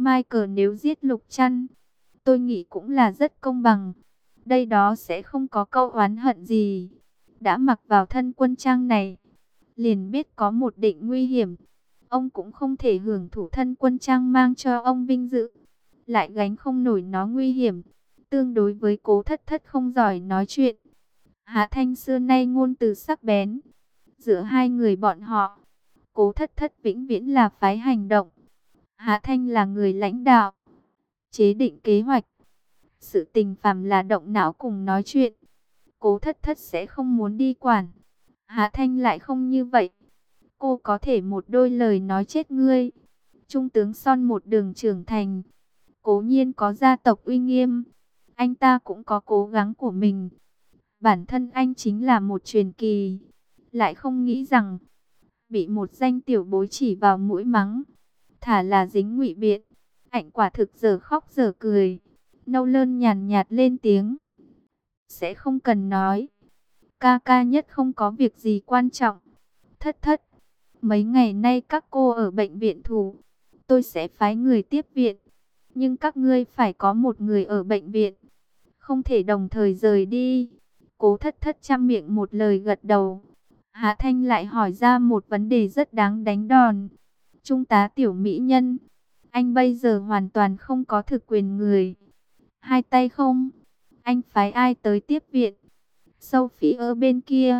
Michael nếu giết Lục Trăn, tôi nghĩ cũng là rất công bằng. Đây đó sẽ không có câu oán hận gì. Đã mặc vào thân quân trang này, liền biết có một định nguy hiểm. Ông cũng không thể hưởng thụ thân quân trang mang cho ông vinh dự, lại gánh không nổi nó nguy hiểm. Tương đối với Cố Thất Thất không giỏi nói chuyện, Hạ Thanh xưa nay ngôn từ sắc bén. Giữa hai người bọn họ, Cố Thất Thất vĩnh viễn là phái hành động, Hạ Thanh là người lãnh đạo, chế định kế hoạch. Sự tình phàm là động não cùng nói chuyện, Cố Thất Thất sẽ không muốn đi quản. Hạ Thanh lại không như vậy. Cô có thể một đôi lời nói chết ngươi. Trung tướng Son một đường trưởng thành, cố nhiên có gia tộc uy nghiêm, anh ta cũng có cố gắng của mình. Bản thân anh chính là một truyền kỳ, lại không nghĩ rằng bị một danh tiểu bối chỉ vào mũi mắng, thả là dính ngụy biện. Ảnh quả thực giờ khóc giờ cười. Nâu Lơn nhàn nhạt lên tiếng, sẽ không cần nói, ca ca nhất không có việc gì quan trọng. Thất Thất, mấy ngày nay các cô ở bệnh viện thủ, tôi sẽ phái người tiếp viện. Nhưng các ngươi phải có một người ở bệnh viện, không thể đồng thời rời đi. Cố Thất Thất chăm miệng một lời gật đầu. Hạ Thanh lại hỏi ra một vấn đề rất đáng đánh đòn. Trung tá Tiểu Mỹ Nhân, anh bây giờ hoàn toàn không có thực quyền người. Hai tay không, anh phái ai tới tiếp viện? Sophie ở bên kia,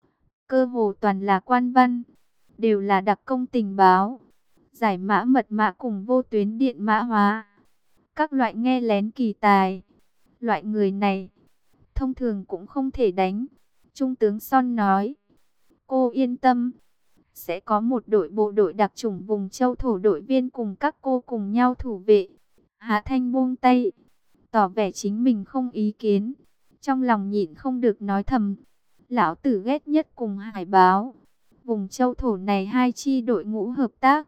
cơ hồ toàn là quan văn, đều là đặc công tình báo, giải mã mật mã cùng vô tuyến điện mã hóa, các loại nghe lén kỳ tài. Loại người này, thông thường cũng không thể đánh. Trung tướng Son nói, cô yên tâm, sẽ có một đội bộ đội đặc chủng vùng châu thổ đội viên cùng các cô cùng nhau thủ vệ. Hạ Thanh buông tay, tỏ vẻ chính mình không ý kiến. Trong lòng nhịn không được nói thầm, lão tử ghét nhất cùng hải báo. Vùng châu thổ này hai chi đội ngũ hợp tác,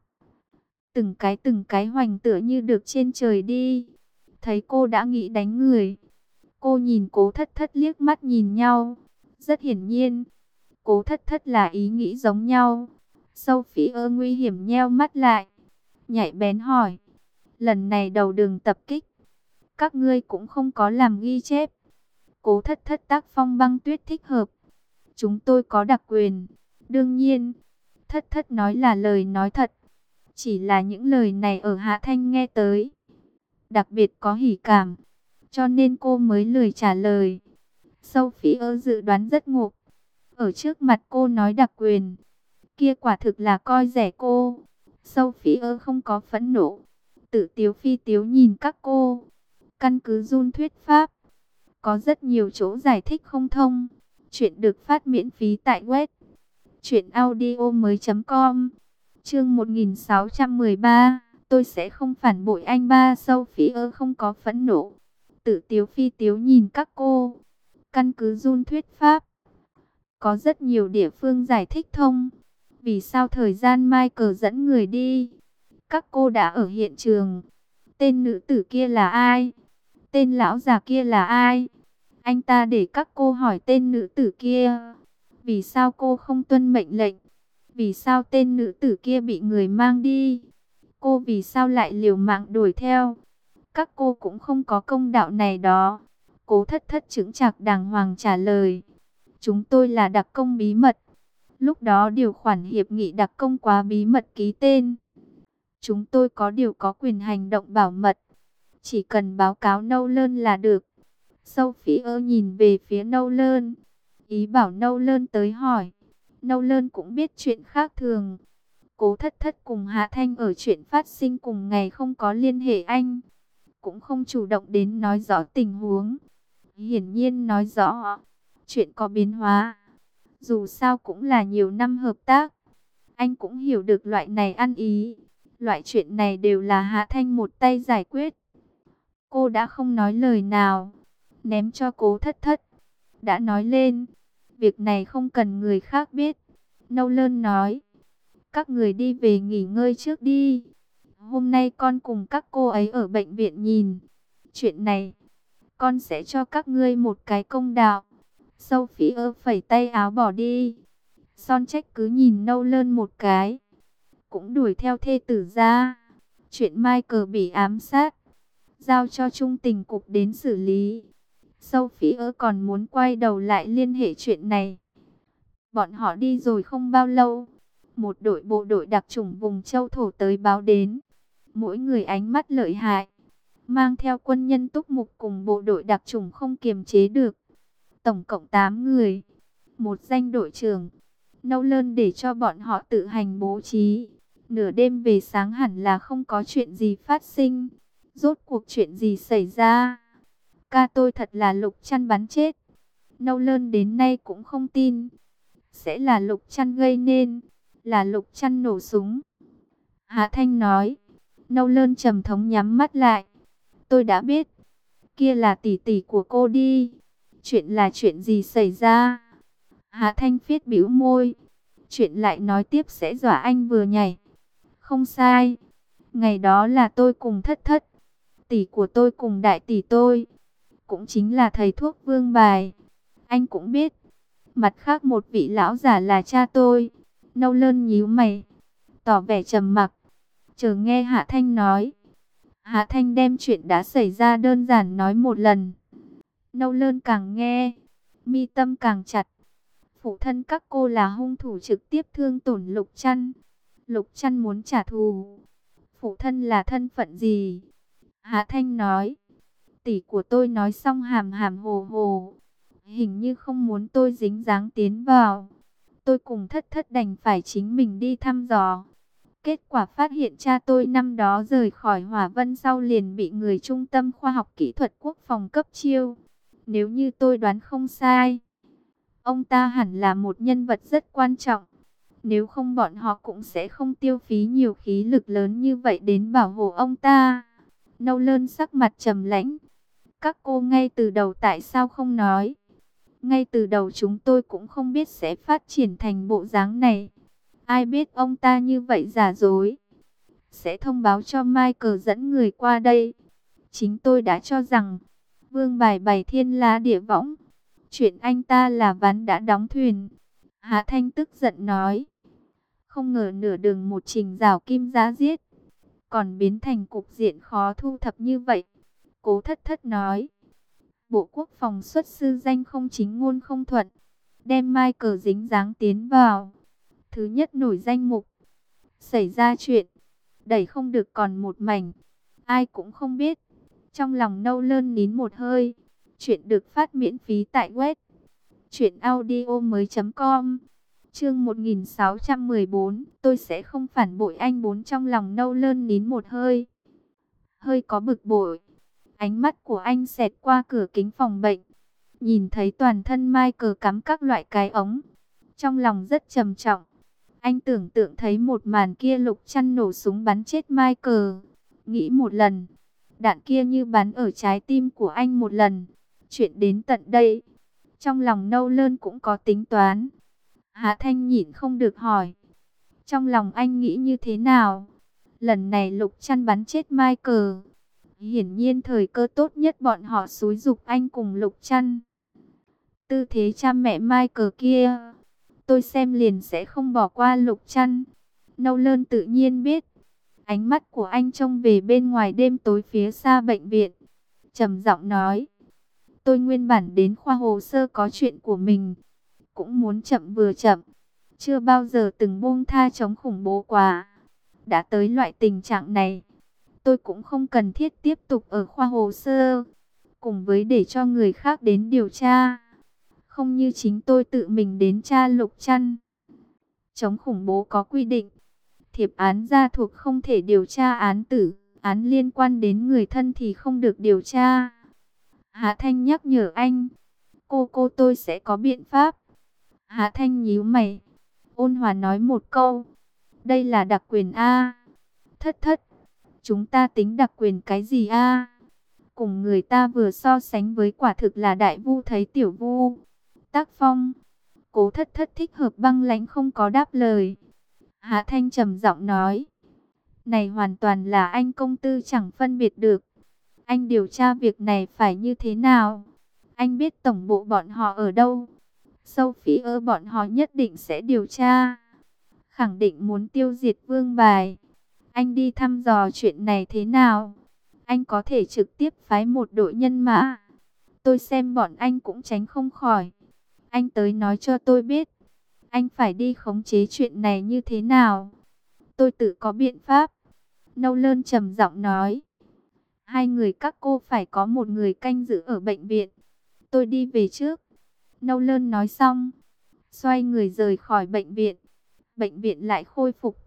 từng cái hoành tựa như được trên trời đi. Thấy cô đã nghĩ đánh người, cô nhìn Cố Thất Thất liếc mắt nhìn nhau. Rất hiển nhiên, Cố Thất Thất là ý nghĩ giống nhau. Sophie nguy hiểm nheo mắt lại, nhạy bén hỏi, lần này đầu đường tập kích, các ngươi cũng không có làm ghi chép? Cố Thất Thất tác phong băng tuyết thích hợp, chúng tôi có đặc quyền. Đương nhiên, Thất Thất nói là lời nói thật, chỉ là những lời này ở Hạ Thanh nghe tới đặc biệt có hỉ cảm, cho nên cô mới lười trả lời. Sophie dự đoán rất ngộ, ở trước mặt cô nói đặc quyền, kia quả thực là coi rẻ cô. Sophie không có phẫn nộ, tự tiếu phi tiếu nhìn các cô. Căn cứ Jun thuyết pháp, có rất nhiều chỗ giải thích không thông. Chuyện được phát miễn phí tại web truyệnaudiomoi.com. Chương 1613, tôi sẽ không phản bội anh ba. Sophie không có phẫn nộ, tự tiếu phi tiếu nhìn các cô. Căn cứ Jun thuyết pháp, có rất nhiều địa phương giải thích thông. Vì sao thời gian Michael dẫn người đi, các cô đã ở hiện trường. Tên nữ tử kia là ai? Tên lão già kia là ai? Anh ta để các cô hỏi tên nữ tử kia. Vì sao cô không tuân mệnh lệnh? Vì sao tên nữ tử kia bị người mang đi? Cô vì sao lại liều mạng đuổi theo? Các cô cũng không có công đạo này đó. Cố Thất Thất chững chạc đàng hoàng trả lời, chúng tôi là đặc công bí mật. Lúc đó điều khoản hiệp nghị đặc công quá bí mật ký tên. Chúng tôi có quyền hành động bảo mật, chỉ cần báo cáo Nâu Lơn là được. Sophie nhìn về phía Nâu Lơn, ý bảo Nâu Lơn tới hỏi. Nâu Lơn cũng biết chuyện khác thường. Cố Thất Thất cùng Hạ Thanh ở chuyện phát sinh cùng ngày không có liên hệ anh, cũng không chủ động đến nói rõ tình huống. Hiển nhiên nói rõ, chuyện có biến hóa. Dù sao cũng là nhiều năm hợp tác, anh cũng hiểu được loại này ăn ý. Loại chuyện này đều là Hạ Thanh một tay giải quyết. Cô đã không nói lời nào, ném cho Cố Thất Thất. Đã nói lên, việc này không cần người khác biết. Nâu Lơn nói, các người đi về nghỉ ngơi trước đi. Hôm nay con cùng các cô ấy ở bệnh viện nhìn. Chuyện này, con sẽ cho các ngươi một cái công đạo. Sophie phẩy tay áo bỏ đi. Son Trách cứ nhìn Nâu Lơn một cái, cũng đuổi theo thê tử ra. Chuyện Michael bị ám sát, giao cho Trung tình cục đến xử lý. Sophie còn muốn quay đầu lại liên hệ chuyện này. Bọn họ đi rồi không bao lâu, một đội bộ đội đặc chủng vùng châu thổ tới báo đến. Mỗi người ánh mắt lợi hại, mang theo quân nhân túc mục cùng bộ đội đặc chủng không kiềm chế được. Tổng cộng 8 người, một danh đội trưởng. Nâu lơn để cho bọn họ tự hành bố trí. Nửa đêm về sáng hẳn là không có chuyện gì phát sinh. Rốt cuộc chuyện gì xảy ra? Ca tôi thật là Lục Trăn bắn chết. Nâu lơn đến nay cũng không tin. Sẽ là Lục Trăn gây nên. Là Lục Trăn nổ súng. Hạ Thanh nói. Nâu lơn trầm thống nhắm mắt lại. Tôi đã biết. Kia là tỷ tỷ của cô đi. Chuyện là chuyện gì xảy ra? Hạ Thanh phiết bĩu môi. Chuyện lại nói tiếp sẽ dọa anh vừa nhảy. Không sai. Ngày đó là tôi cùng Thất Thất. Tỷ của tôi cùng đại tỷ tôi. Cũng chính là thầy thuốc Vương Bài. Anh cũng biết. Mặt khác một vị lão giả là cha tôi. Nâu lơn nhíu mày, tỏ vẻ trầm mặc, chờ nghe Hạ Thanh nói. Hạ Thanh đem chuyện đã xảy ra đơn giản nói một lần. Nâu lơn càng nghe, mi tâm càng chặt. Phụ thân các cô là hung thủ trực tiếp thương tổn Lục Trăn. Lục Trăn muốn trả thù. Phụ thân là thân phận gì? Hạ Thanh nói. Tỷ của tôi nói xong hàm hàm hồ hồ. Hình như không muốn tôi dính dáng tiến vào. Tôi cùng Thất Thất đành phải chính mình đi thăm dò. Kết quả phát hiện cha tôi năm đó rời khỏi Hỏa Vân sau liền bị người Trung tâm Khoa học Kỹ thuật Quốc phòng cấp chiêu. Nếu như tôi đoán không sai, ông ta hẳn là một nhân vật rất quan trọng. Nếu không bọn họ cũng sẽ không tiêu phí nhiều khí lực lớn như vậy đến bảo hộ ông ta. Nâu lơn sắc mặt trầm lãnh. Các cô ngay từ đầu tại sao không nói? Ngay từ đầu chúng tôi cũng không biết sẽ phát triển thành bộ dáng này. Ai biết ông ta như vậy giả dối. Sẽ thông báo cho Michael dẫn người qua đây. Chính tôi đã cho rằng Vương Bài bày thiên la địa võng. Chuyện anh ta là ván đã đóng thuyền. Hạ Thanh tức giận nói. Không ngờ nửa đường một trình rào kim giá giết, còn biến thành cục diện khó thu thập như vậy. Cố Thất Thất nói. Bộ Quốc phòng xuất sư danh không chính ngôn không thuận, đem Michael dính dáng tiến vào. Thứ nhất nổi danh mục. Xảy ra chuyện, đẩy không được còn một mảnh. Ai cũng không biết. Trong lòng nâu lơn nín một hơi. Chuyện được phát miễn phí tại web truyệnaudiomoi.com. Chương 1614. Tôi sẽ không phản bội anh. Bốn. Trong lòng nâu lơn nín một hơi. Hơi có bực bội. Ánh mắt của anh xẹt qua cửa kính phòng bệnh, nhìn thấy toàn thân Michael cắm các loại cái ống. Trong lòng rất trầm trọng. Anh tưởng tượng thấy một màn kia Lục Trăn nổ súng bắn chết Michael. Nghĩ một lần, đạn kia như bắn ở trái tim của anh một lần. Chuyện đến tận đây, trong lòng nâu lơn cũng có tính toán. Hạ Thanh nhịn không được hỏi. Trong lòng anh nghĩ như thế nào? Lần này Lục Trăn bắn chết Michael. Hiển nhiên thời cơ tốt nhất bọn họ xúi giục anh cùng Lục Trăn. Tư thế cha mẹ Michael kia, tôi xem liền sẽ không bỏ qua Lục Trăn. Nâu lơn tự nhiên biết. Ánh mắt của anh trông về bên ngoài đêm tối phía xa bệnh viện, trầm giọng nói. Tôi nguyên bản đến khoa hồ sơ có chuyện của mình, cũng muốn chậm vừa chậm. Chưa bao giờ từng buông tha chống khủng bố quá. Đã tới loại tình trạng này, tôi cũng không cần thiết tiếp tục ở khoa hồ sơ, cùng với để cho người khác đến điều tra. Không như chính tôi tự mình đến tra Lục Trăn. Chống khủng bố có quy định, thiệp án gia thuộc không thể điều tra án tử, án liên quan đến người thân thì không được điều tra. Hạ Thanh nhắc nhở anh. Cô tôi sẽ có biện pháp. Hạ Thanh nhíu mày, ôn hòa nói một câu. Đây là đặc quyền A. Thất Thất, chúng ta tính đặc quyền cái gì A? Cùng người ta vừa so sánh với quả thực là đại vu thấy tiểu vu. Tác phong. Cố Thất Thất thích hợp băng lãnh không có đáp lời. Hạ Thanh trầm giọng nói. Này hoàn toàn là anh công tư chẳng phân biệt được. Anh điều tra việc này phải như thế nào? Anh biết tổng bộ bọn họ ở đâu? Sophie bọn họ nhất định sẽ điều tra. Khẳng định muốn tiêu diệt Vương Bài. Anh đi thăm dò chuyện này thế nào? Anh có thể trực tiếp phái một đội nhân mã. Tôi xem bọn anh cũng tránh không khỏi. Anh tới nói cho tôi biết. Anh phải đi khống chế chuyện này như thế nào? Tôi tự có biện pháp. Nolan trầm giọng nói. Hai người các cô phải có một người canh giữ ở bệnh viện. Tôi đi về trước. Nolan nói xong, xoay người rời khỏi bệnh viện. Bệnh viện lại khôi phục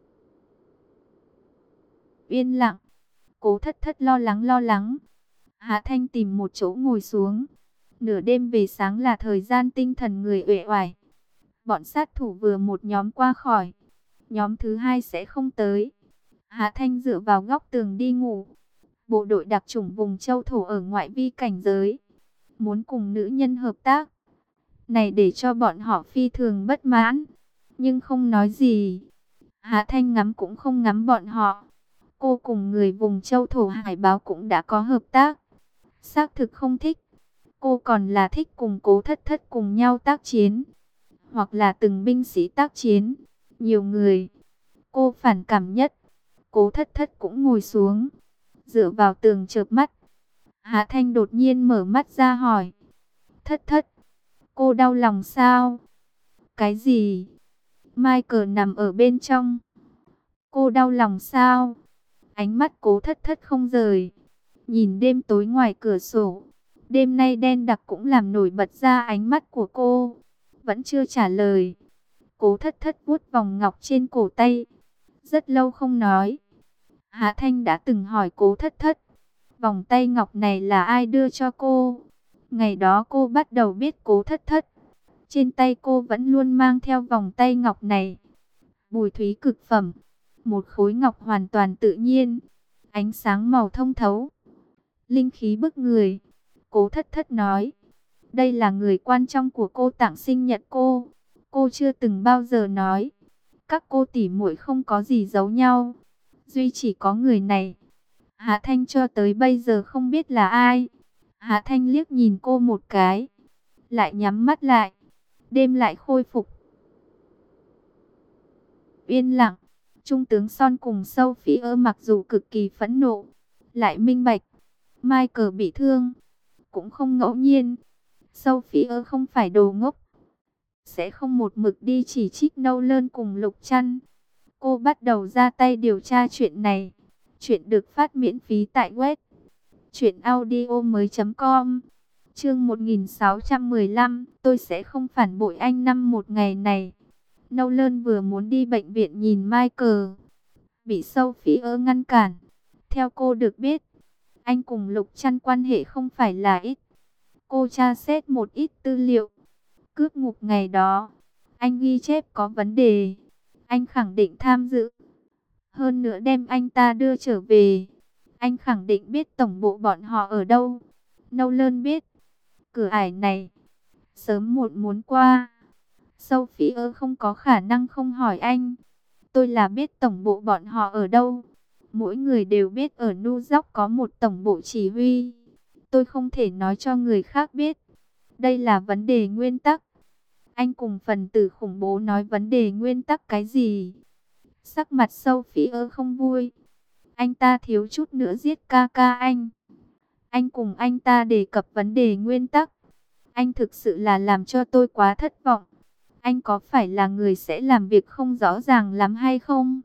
yên lặng. Cố Thất Thất lo lắng. Hạ Thanh tìm một chỗ ngồi xuống. Nửa đêm về sáng là thời gian tinh thần người uể oải. Bọn sát thủ vừa một nhóm qua khỏi, nhóm thứ hai sẽ không tới. Hạ Thanh dựa vào góc tường đi ngủ. Bộ đội đặc chủng vùng châu thổ ở ngoại vi cảnh giới, muốn cùng nữ nhân hợp tác. Này để cho bọn họ phi thường bất mãn, nhưng không nói gì. Hạ Thanh ngắm cũng không ngắm bọn họ. Cô cùng người vùng châu thổ hải báo cũng đã có hợp tác. Xác thực không thích. Cô còn là thích cùng Cố Thất Thất cùng nhau tác chiến, hoặc là từng binh sĩ tác chiến, nhiều người. Cô phản cảm nhất. Cố Thất Thất cũng ngồi xuống, dựa vào tường chợp mắt. Hạ Thanh đột nhiên mở mắt ra hỏi. Thất Thất, cô đau lòng sao? Cái gì? Michael nằm ở bên trong. Cô đau lòng sao? Ánh mắt Cố Thất Thất không rời. Nhìn đêm tối ngoài cửa sổ. Đêm nay đen đặc cũng làm nổi bật ra ánh mắt của cô. Vẫn chưa trả lời. Cố Thất Thất vuốt vòng ngọc trên cổ tay. Rất lâu không nói. Hạ Thanh đã từng hỏi Cố Thất Thất, vòng tay ngọc này là ai đưa cho cô? Ngày đó cô bắt đầu biết Cố Thất Thất. Trên tay cô vẫn luôn mang theo vòng tay ngọc này. Bùi thúy cực phẩm. Một khối ngọc hoàn toàn tự nhiên. Ánh sáng màu thông thấu. Linh khí bức người. Cố Thất Thất nói. Đây là người quan trọng của cô tặng sinh nhật cô. Cô chưa từng bao giờ nói. Các cô tỉ muội không có gì giấu nhau. Duy chỉ có người này. Hạ Thanh cho tới bây giờ không biết là ai. Hạ Thanh liếc nhìn cô một cái, lại nhắm mắt lại. Đêm lại khôi phục yên lặng. Trung tướng Son cùng Sophie mặc dù cực kỳ phẫn nộ, lại minh bạch Michael bị thương cũng không ngẫu nhiên. Sophie không phải đồ ngốc, sẽ không một mực đi chỉ trích Nolan cùng Lục Trăn. Cô bắt đầu ra tay điều tra chuyện này. Chuyện được phát miễn phí tại web truyệnaudiomoi.com. Chương 1615, tôi sẽ không phản bội anh năm một ngày này. Nolan vừa muốn đi bệnh viện nhìn Michael, bị Sophie ngăn cản. Theo cô được biết, anh cùng Lục Trăn quan hệ không phải là ít. Cô tra xét một ít tư liệu. Cướp ngục ngày đó, anh ghi chép có vấn đề. Anh khẳng định tham dự. Hơn nữa đem anh ta đưa trở về. Anh khẳng định biết tổng bộ bọn họ ở đâu. Nolan biết. Cửa ải này, sớm muộn muốn qua. Sophie không có khả năng không hỏi anh. Tôi là biết tổng bộ bọn họ ở đâu. Mỗi người đều biết ở New York có một tổng bộ chỉ huy. Tôi không thể nói cho người khác biết. Đây là vấn đề nguyên tắc. Anh cùng phần tử khủng bố nói vấn đề nguyên tắc cái gì? Sắc mặt Sophie không vui. Anh ta thiếu chút nữa giết ca ca anh. Anh cùng anh ta đề cập vấn đề nguyên tắc. Anh thực sự là làm cho tôi quá thất vọng. Anh có phải là người sẽ làm việc không rõ ràng lắm hay không?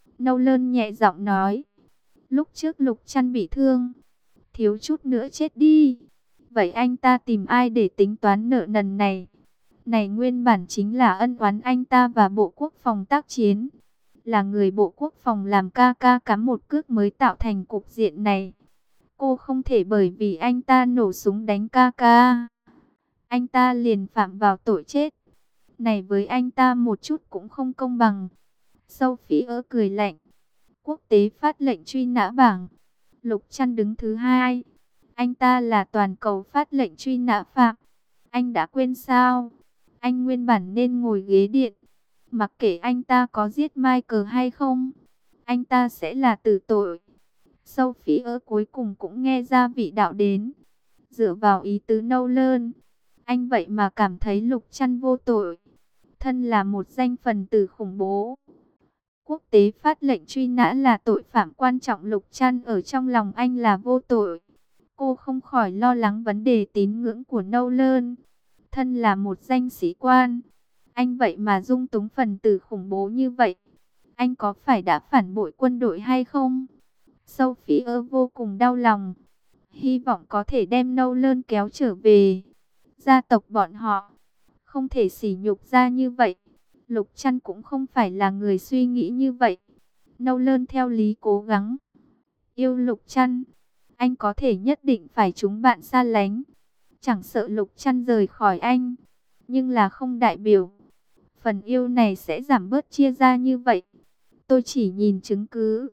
Nolan nhẹ giọng nói. Lúc trước Lục Trăn bị thương, thiếu chút nữa chết đi. Vậy anh ta tìm ai để tính toán nợ nần này? Này nguyên bản chính là ân oán anh ta và Bộ Quốc phòng tác chiến. Là người Bộ Quốc phòng làm ca ca cắm một cước mới tạo thành cục diện này. Cô không thể bởi vì anh ta nổ súng đánh ca ca, anh ta liền phạm vào tội chết. Này với anh ta một chút cũng không công bằng. Sophie cười lạnh. Quốc tế phát lệnh truy nã bảng. Lục Trăn đứng thứ hai. Anh ta là toàn cầu phát lệnh truy nã phạm. Anh đã quên sao? Anh nguyên bản nên ngồi ghế điện. Mặc kệ anh ta có giết Michael hay không, anh ta sẽ là tử tội. Sophie cuối cùng cũng nghe ra vị đạo đến. Dựa vào ý tứ Nolan, anh vậy mà cảm thấy Lục Trăn vô tội. Thân là một danh phần tử khủng bố, quốc tế phát lệnh truy nã là tội phạm quan trọng. Lục Trăn ở trong lòng anh là vô tội. Cô không khỏi lo lắng vấn đề tín ngưỡng của Nolan. Thân là một danh sĩ quan, anh vậy mà dung túng phần tử khủng bố như vậy. Anh có phải đã phản bội quân đội hay không? Sophie vô cùng đau lòng. Hy vọng có thể đem Nolan kéo trở về. Gia tộc bọn họ không thể sỉ nhục ra như vậy. Lục Trăn cũng không phải là người suy nghĩ như vậy. Nolan theo lý cố gắng yêu Lục Trăn. Anh có thể nhất định phải chúng bạn xa lánh. Chẳng sợ Lục Trăn rời khỏi anh. Nhưng là không đại biểu phần yêu này sẽ giảm bớt chia ra như vậy. Tôi chỉ nhìn chứng cứ.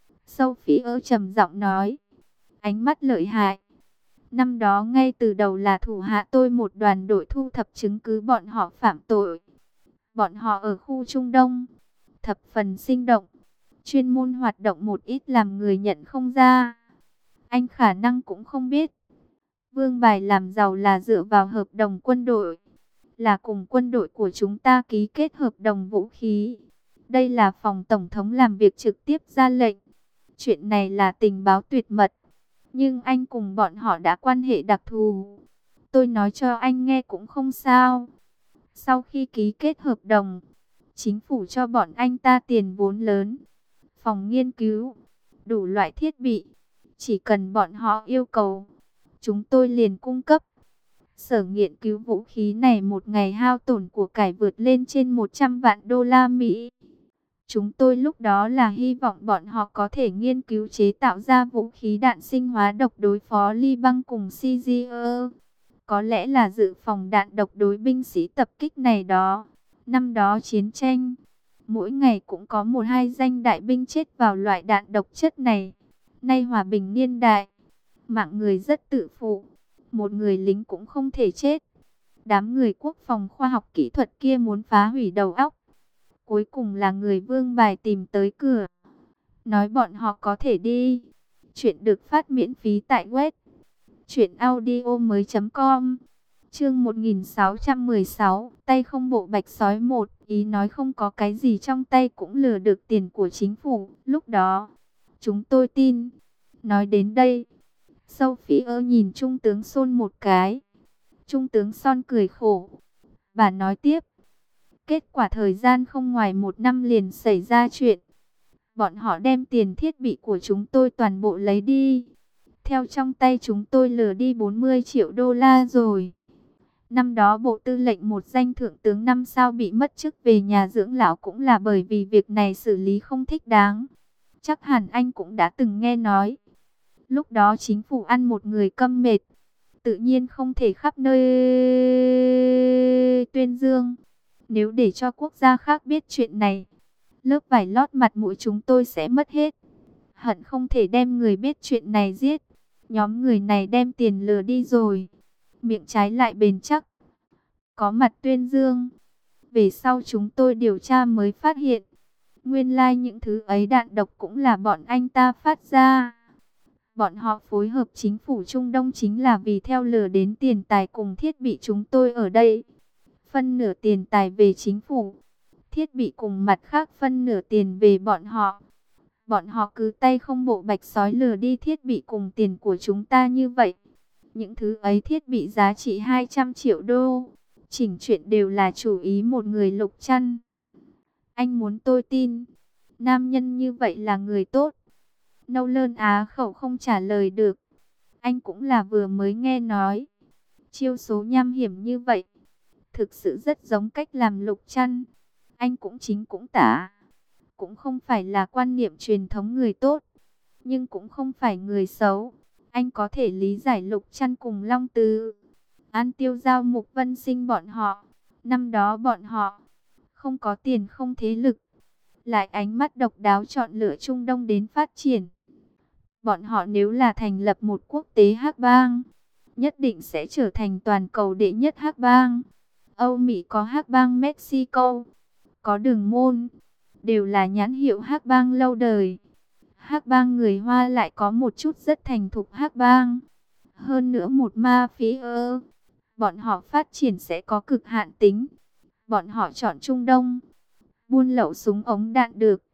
Sophie trầm giọng nói. Ánh mắt lợi hại. Năm đó ngay từ đầu là thủ hạ tôi một đoàn đội thu thập chứng cứ bọn họ phạm tội. Bọn họ ở khu Trung Đông, thập phần sinh động, chuyên môn hoạt động một ít làm người nhận không ra. Anh khả năng cũng không biết. Vương Bài làm giàu là dựa vào hợp đồng quân đội, là cùng quân đội của chúng ta ký kết hợp đồng vũ khí. Đây là phòng tổng thống làm việc trực tiếp ra lệnh. Chuyện này là tình báo tuyệt mật. Nhưng anh cùng bọn họ đã quan hệ đặc thù. Tôi nói cho anh nghe cũng không sao. Sau khi ký kết hợp đồng, chính phủ cho bọn anh ta tiền vốn lớn, phòng nghiên cứu, đủ loại thiết bị. Chỉ cần bọn họ yêu cầu, chúng tôi liền cung cấp. Sở nghiên cứu vũ khí này một ngày hao tổn của cải vượt lên trên 100 vạn đô la Mỹ. Chúng tôi lúc đó là hy vọng bọn họ có thể nghiên cứu chế tạo ra vũ khí đạn sinh hóa độc đối phó Liban cùng Syria. Có lẽ là dự phòng đạn độc đối binh sĩ tập kích này đó. Năm đó chiến tranh, mỗi ngày cũng có 1-2 danh đại binh chết vào loại đạn độc chất này. Nay hòa bình niên đại, mạng người rất tự phụ, một người lính cũng không thể chết. Đám người quốc phòng khoa học kỹ thuật kia muốn phá hủy đầu óc. Cuối cùng là người Vương Bài tìm tới cửa, nói bọn họ có thể đi. Chuyện được phát miễn phí tại web truyệnaudiomoi.com. Chương 1616, tay không bộ bạch sói một, ý nói không có cái gì trong tay cũng lừa được tiền của chính phủ. Lúc đó, chúng tôi tin. Nói đến đây, Sophie nhìn Trung tướng Son một cái. Trung tướng Son cười khổ. Bà nói tiếp. Kết quả thời gian không ngoài 1 năm liền xảy ra chuyện. Bọn họ đem tiền thiết bị của chúng tôi toàn bộ lấy đi. Theo trong tay chúng tôi lừa đi 40 triệu đô la rồi. Năm đó Bộ Tư lệnh một danh thượng tướng 5 sao bị mất chức về nhà dưỡng lão cũng là bởi vì việc này xử lý không thích đáng. Chắc hẳn anh cũng đã từng nghe nói. Lúc đó chính phủ ăn một người câm mệt. Tự nhiên không thể khắp nơi tuyên dương. Nếu để cho quốc gia khác biết chuyện này, lớp vải lót mặt mũi chúng tôi sẽ mất hết. Hận không thể đem người biết chuyện này giết. Nhóm người này đem tiền lừa đi rồi. Miệng trái lại bền chắc. Có mặt tuyên dương. Về sau chúng tôi điều tra mới phát hiện. Nguyên lai những thứ ấy đạn độc cũng là bọn anh ta phát ra. Bọn họ phối hợp chính phủ Trung Đông chính là vì theo lừa đến tiền tài cùng thiết bị chúng tôi ở đây. Phân nửa tiền tài về chính phủ, thiết bị cùng mặt khác phân nửa tiền về bọn họ. Bọn họ cứ tay không bộ bạch sói lừa đi thiết bị cùng tiền của chúng ta như vậy. Những thứ ấy thiết bị giá trị 200 triệu đô. Chỉnh chuyện đều là chủ ý một người Lục Trăn. Anh muốn tôi tin, nam nhân như vậy là người tốt. Nolan á khẩu không trả lời được. Anh cũng là vừa mới nghe nói. Chiêu số nham hiểm như vậy, thực sự rất giống cách làm Lục Trăn. Anh cũng chính cũng tả. Cũng không phải là quan niệm truyền thống người tốt, nhưng cũng không phải người xấu. Anh có thể lý giải Lục Trăn cùng Long Tứ, An Tiêu Giao, Mục Vân Sinh bọn họ. Năm đó bọn họ không có tiền không thế lực, lại ánh mắt độc đáo chọn lựa Trung Đông đến phát triển. Bọn họ nếu là thành lập một quốc tế hắc bang, nhất định sẽ trở thành toàn cầu đệ nhất hắc bang. Âu Mỹ có hắc bang Mexico, có Đường Môn, đều là nhãn hiệu hắc bang lâu đời. Hắc bang người Hoa lại có một chút rất thành thục hắc bang. Hơn nữa một mafia, bọn họ phát triển sẽ có cực hạn tính. Bọn họ chọn Trung Đông, buôn lậu súng ống đạn được,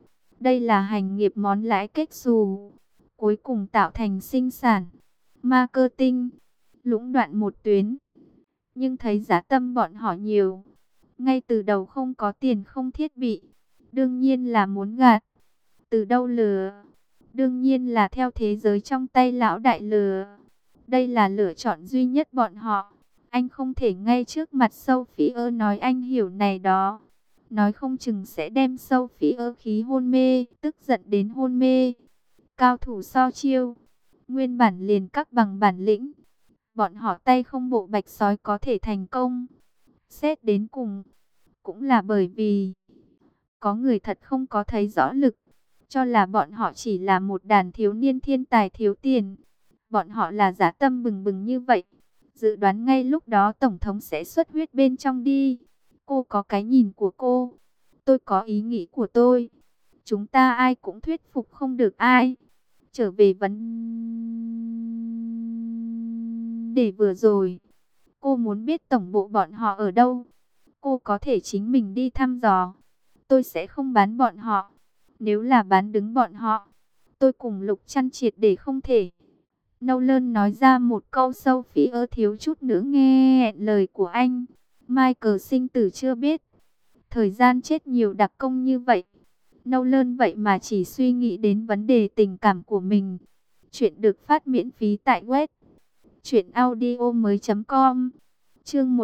Đây là hành nghiệp món lãi kết xù, cuối cùng tạo thành sinh sản, marketing, lũng đoạn một tuyến. Nhưng thấy giá tâm bọn họ nhiều, ngay từ đầu không có tiền không thiết bị, đương nhiên là muốn gạt. Từ đâu lừa? Đương nhiên là theo thế giới trong tay lão đại lừa. Đây là lựa chọn duy nhất bọn họ. Anh không thể ngay trước mặt Sophie nói anh hiểu này đó. Nói không chừng sẽ đem Sophie khí hôn mê, tức giận đến hôn mê. Cao thủ so chiêu, nguyên bản liền các bằng bản lĩnh. Bọn họ tay không bộ bạch sói có thể thành công. Xét đến cùng, cũng là bởi vì có người thật không có thấy rõ lực, cho là bọn họ chỉ là một đàn thiếu niên thiên tài thiếu tiền. Bọn họ là dã tâm bừng bừng như vậy, dự đoán ngay lúc đó Tổng thống sẽ xuất huyết bên trong đi. Cô có cái nhìn của cô, tôi có ý nghĩ của tôi. Chúng ta ai cũng thuyết phục không được ai. Trở về vấn đề vừa rồi, cô muốn biết tổng bộ bọn họ ở đâu. Cô có thể chính mình đi thăm dò. Tôi sẽ không bán bọn họ. Nếu là bán đứng bọn họ, tôi cùng Lục Trăn triệt để không thể. Nolan nói ra một câu Sophie thiếu chút nữa nghe lời của anh. Michael sinh tử chưa biết. Thời gian chết nhiều đặc công như vậy. Nolan vậy mà chỉ suy nghĩ đến vấn đề tình cảm của mình. Chuyện được phát miễn phí tại web truyệnaudiomoi.com. Chương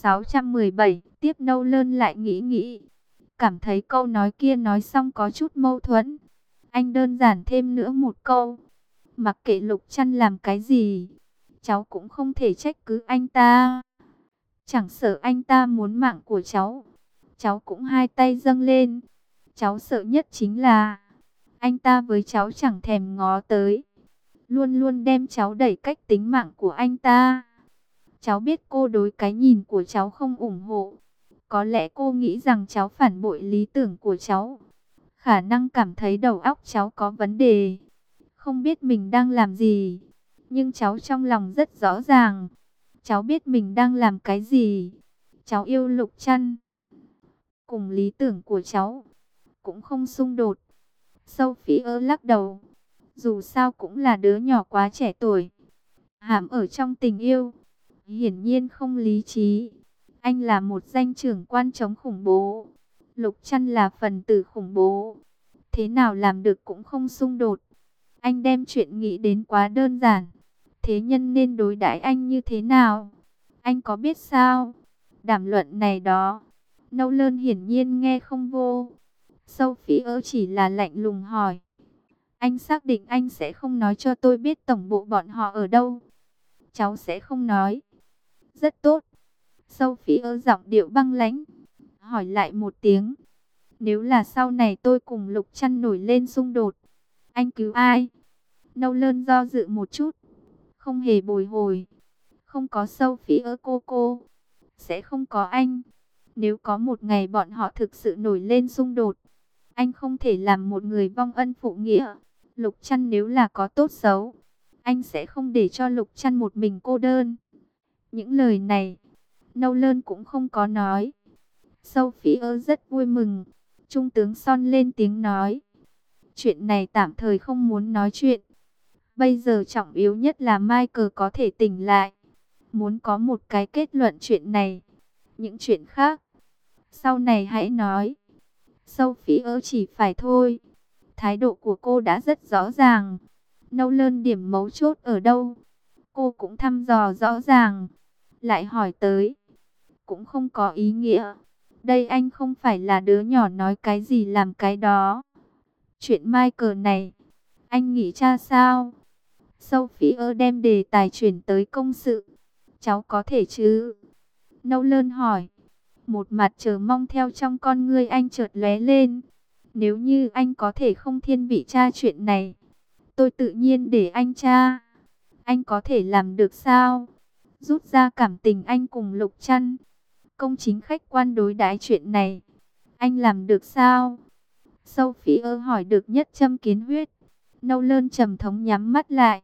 1617. Tiếp Nolan lại nghĩ. Cảm thấy câu nói kia nói xong có chút mâu thuẫn. Anh đơn giản thêm nữa một câu. Mặc kệ Lục Trăn làm cái gì, cháu cũng không thể trách cứ anh ta. Chẳng sợ anh ta muốn mạng của cháu, cháu cũng hai tay dâng lên. Cháu sợ nhất chính là anh ta với cháu chẳng thèm ngó tới, luôn luôn đem cháu đẩy cách tính mạng của anh ta. Cháu biết cô đối cái nhìn của cháu không ủng hộ. Có lẽ cô nghĩ rằng cháu phản bội lý tưởng của cháu. Khả năng cảm thấy đầu óc cháu có vấn đề, không biết mình đang làm gì. Nhưng cháu trong lòng rất rõ ràng. Cháu biết mình đang làm cái gì. Cháu yêu Lục Trăn. Cùng lý tưởng của cháu cũng không xung đột. Sophie lắc đầu. Dù sao cũng là đứa nhỏ quá trẻ tuổi, hãm ở trong tình yêu, hiển nhiên không lý trí. Anh là một danh trưởng quan chống khủng bố, Lục Trăn là phần tử khủng bố. Thế nào làm được cũng không xung đột. Anh đem chuyện nghĩ đến quá đơn giản. Thế nhân nên đối đãi anh như thế nào? Anh có biết sao? Đàm luận này đó, Nolan hiển nhiên nghe không vô. Sophie chỉ là lạnh lùng hỏi. Anh xác định anh sẽ không nói cho tôi biết tổng bộ bọn họ ở đâu? Cháu sẽ không nói. Rất tốt. Sophie giọng điệu băng lãnh, hỏi lại một tiếng. Nếu là sau này tôi cùng Lục Trăn nổi lên xung đột, anh cứu ai? Nolan do dự một chút, không hề bồi hồi. Không có Sophie cô, sẽ không có anh. Nếu có một ngày bọn họ thực sự nổi lên xung đột, anh không thể làm một người vong ân phụ nghĩa. Lục Trăn nếu là có tốt xấu, anh sẽ không để cho Lục Trăn một mình cô đơn. Những lời này, Nolan cũng không có nói. Sophie rất vui mừng. Trung tướng Son lên tiếng nói. Chuyện này tạm thời không muốn nói chuyện. Bây giờ trọng yếu nhất là Michael có thể tỉnh lại. Muốn có một cái kết luận chuyện này. Những chuyện khác, sau này hãy nói. Sophie chỉ phải thôi. Thái độ của cô đã rất rõ ràng. Nolan điểm mấu chốt ở đâu? Cô cũng thăm dò rõ ràng. Lại hỏi tới, cũng không có ý nghĩa. Đây anh không phải là đứa nhỏ nói cái gì làm cái đó. Chuyện Michael này, anh nghĩ ra sao? Sophie đem đề tài chuyển tới công sự. Cháu có thể chứ? Nolan hỏi. Một mặt chờ mong theo trong con ngươi anh chợt lóe lên. Nếu như anh có thể không thiên vị tra chuyện này, tôi tự nhiên để anh tra. Anh có thể làm được sao? Rút ra cảm tình anh cùng Lục Trăn, công chính khách quan đối đãi chuyện này, anh làm được sao? Sophie hỏi được nhất châm kiến huyết. Nolan trầm thống nhắm mắt lại.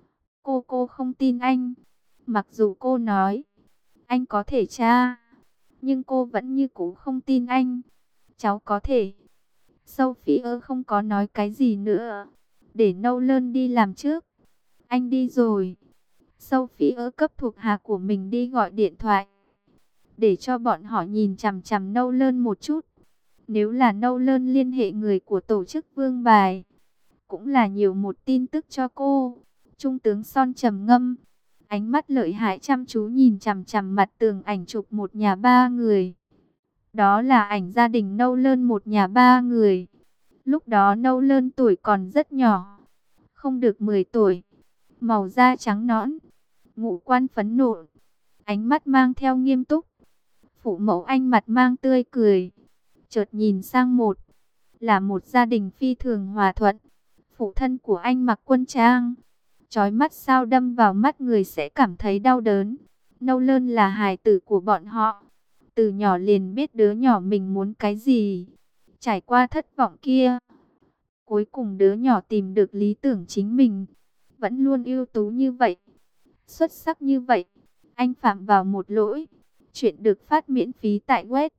Cô không tin anh. Mặc dù cô nói anh có thể tra, nhưng cô vẫn như cũ không tin anh. Cháu có thể. Sophie không có nói cái gì nữa, để Nolan đi làm trước. Anh đi rồi. Sophie cấp thuộc hạ của mình đi gọi điện thoại, để cho bọn họ nhìn chằm chằm Nolan một chút. Nếu là Nolan liên hệ người của tổ chức Vương Bài, cũng là nhiều một tin tức cho cô. Trung tướng Son trầm ngâm, ánh mắt lợi hại chăm chú nhìn chằm chằm mặt tường ảnh chụp một nhà ba người. Đó là ảnh gia đình Nolan một nhà ba người. Lúc đó Nolan tuổi còn rất nhỏ, không được 10 tuổi. Màu da trắng nõn, ngũ quan phấn nộ, ánh mắt mang theo nghiêm túc. Phụ mẫu anh mặt mang tươi cười. Chợt nhìn sang là một gia đình phi thường hòa thuận. Phụ thân của anh mặc quân trang, chói mắt sao đâm vào mắt người sẽ cảm thấy đau đớn. Nolan là hài tử của bọn họ, từ nhỏ liền biết đứa nhỏ mình muốn cái gì. Trải qua thất vọng kia, cuối cùng đứa nhỏ tìm được lý tưởng chính mình. Vẫn luôn ưu tú như vậy, xuất sắc như vậy. Anh phạm vào một lỗi. Chuyện được phát miễn phí tại web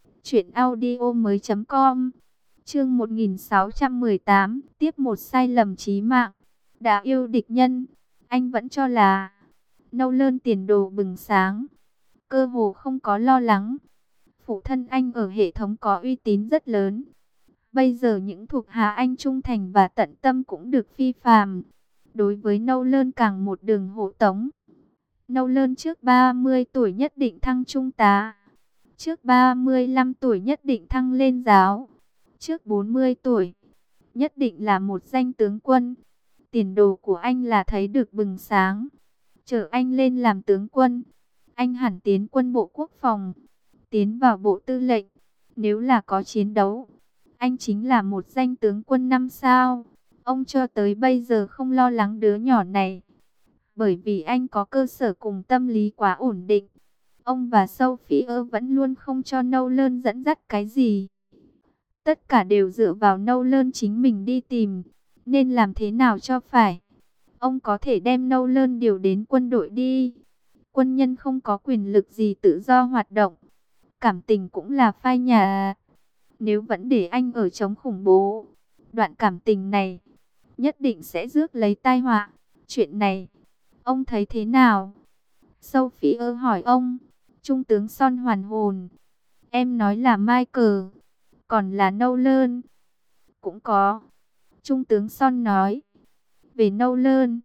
truyệnaudiomoi.com. Chương 1618, tiếp một sai lầm chí mạng. Đã yêu địch nhân, anh vẫn cho là Nolan tiền đồ bừng sáng, cơ hồ không có lo lắng. Phụ thân anh ở hệ thống có uy tín rất lớn. Bây giờ những thuộc hạ anh trung thành và tận tâm cũng được phi phàm. Đối với Nolan càng một đường hộ tống. Nolan trước 30 tuổi nhất định thăng trung tá. Trước 35 tuổi nhất định thăng lên giáo. Trước 40 tuổi nhất định là một danh tướng quân. Tiền đồ của anh là thấy được bừng sáng. Chờ anh lên làm tướng quân, anh hẳn tiến quân bộ quốc phòng, tiến vào bộ tư lệnh. Nếu là có chiến đấu, anh chính là một danh tướng quân 5 sao. Ông cho tới bây giờ không lo lắng đứa nhỏ này, bởi vì anh có cơ sở cùng tâm lý quá ổn định. Ông và Sophie vẫn luôn không cho Nolan dẫn dắt cái gì. Tất cả đều dựa vào Nolan chính mình đi tìm, nên làm thế nào cho phải. Ông có thể đem Nolan điều đến quân đội đi. Quân nhân không có quyền lực gì tự do hoạt động. Cảm tình cũng là phai nhạt. Nếu vẫn để anh ở chống khủng bố, đoạn cảm tình này nhất định sẽ rước lấy tai họa. Chuyện này, ông thấy thế nào? Sophie hỏi ông. Trung tướng Son hoàn hồn. Em nói là Michael, còn là Nolan? Cũng có. Trung tướng Son nói. Về Nolan,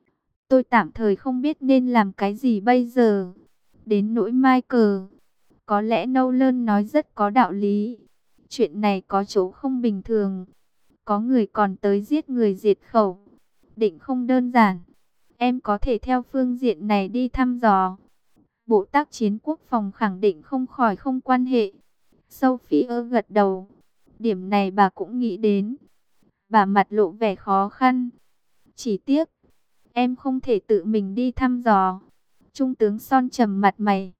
tôi tạm thời không biết nên làm cái gì bây giờ. Đến nỗi Michael, có lẽ Nolan nói rất có đạo lý. Chuyện này có chỗ không bình thường. Có người còn tới giết người diệt khẩu, định không đơn giản. Em có thể theo phương diện này đi thăm dò. Bộ tác chiến quốc phòng khẳng định không khỏi không quan hệ. Sophie gật đầu. Điểm này bà cũng nghĩ đến. Bà mặt lộ vẻ khó khăn. Chỉ tiếc, em không thể tự mình đi thăm dò. Trung tướng Son trầm mặt mày.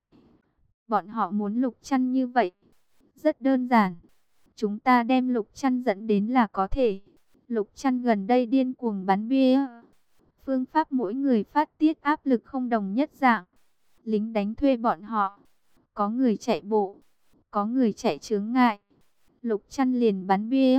Bọn họ muốn Lục Trăn như vậy. Rất đơn giản. Chúng ta đem Lục Trăn dẫn đến là có thể. Lục Trăn gần đây điên cuồng bắn bia. Phương pháp mỗi người phát tiết áp lực không đồng nhất dạng. Lính đánh thuê bọn họ, có người chạy bộ, có người chạy chướng ngại. Lục Trăn liền bắn bia.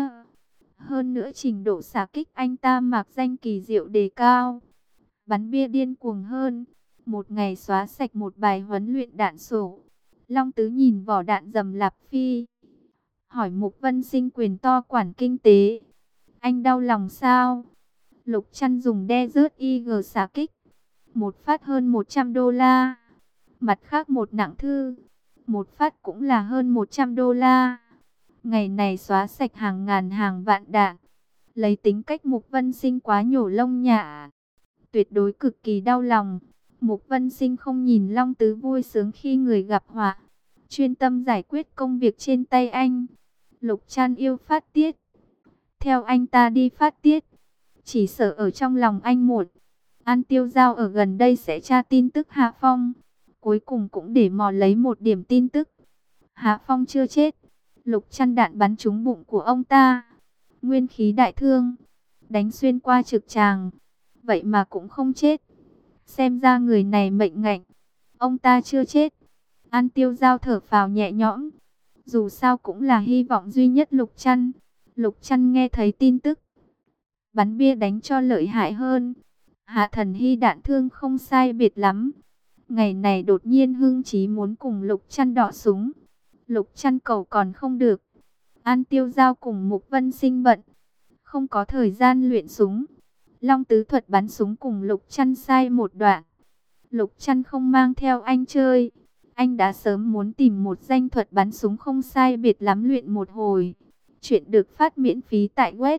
Hơn nữa trình độ xạ kích anh ta mạc danh kỳ diệu đề cao. Bắn bia điên cuồng hơn. Một ngày xóa sạch một bài huấn luyện đạn sổ. Long Tứ nhìn vỏ đạn rầm lạp phi. Hỏi Mục Vân Sinh quyền to quản kinh tế. Anh đau lòng sao? Lục Trăn dùng đe rớt IG xạ kích. Một phát hơn 100 đô la. Mặt khác một nặng thư. Một phát cũng là hơn 100 đô la. Ngày này xóa sạch hàng ngàn hàng vạn đạn. Lấy tính cách Mục Vân Sinh quá nhổ lông nhạ, tuyệt đối cực kỳ đau lòng. Mục Vân Sinh không nhìn Long Tứ vui sướng khi người gặp họa, chuyên tâm giải quyết công việc trên tay anh. Lục Trăn yêu phát tiết, theo anh ta đi phát tiết. Chỉ sợ ở trong lòng anh một An Tiêu Giao ở gần đây sẽ tra tin tức Hạ Phong. Cuối cùng cũng để mò lấy một điểm tin tức. Hạ Phong chưa chết. Lục Trăn đạn bắn trúng bụng của ông ta, nguyên khí đại thương, đánh xuyên qua trực tràng, vậy mà cũng không chết. Xem ra người này mệnh ngạnh. Ông ta chưa chết. An Tiêu Giao thở phào nhẹ nhõm. Dù sao cũng là hy vọng duy nhất Lục Trăn. Lục Trăn nghe thấy tin tức, bắn bia đánh cho lợi hại hơn. Hạ Thần Hy đạn thương không sai biệt lắm. Ngày này đột nhiên hưng trí muốn cùng Lục Trăn đọ súng. Lục Trăn cầu còn không được. An Tiêu Giao cùng Mục Vân Sinh bận, không có thời gian luyện súng. Long Tứ Thuật bắn súng cùng Lục Trăn sai một đoạn. Lục Trăn không mang theo anh chơi. Anh đã sớm muốn tìm một danh thuật bắn súng không sai biệt lắm luyện một hồi. Chuyện được phát miễn phí tại web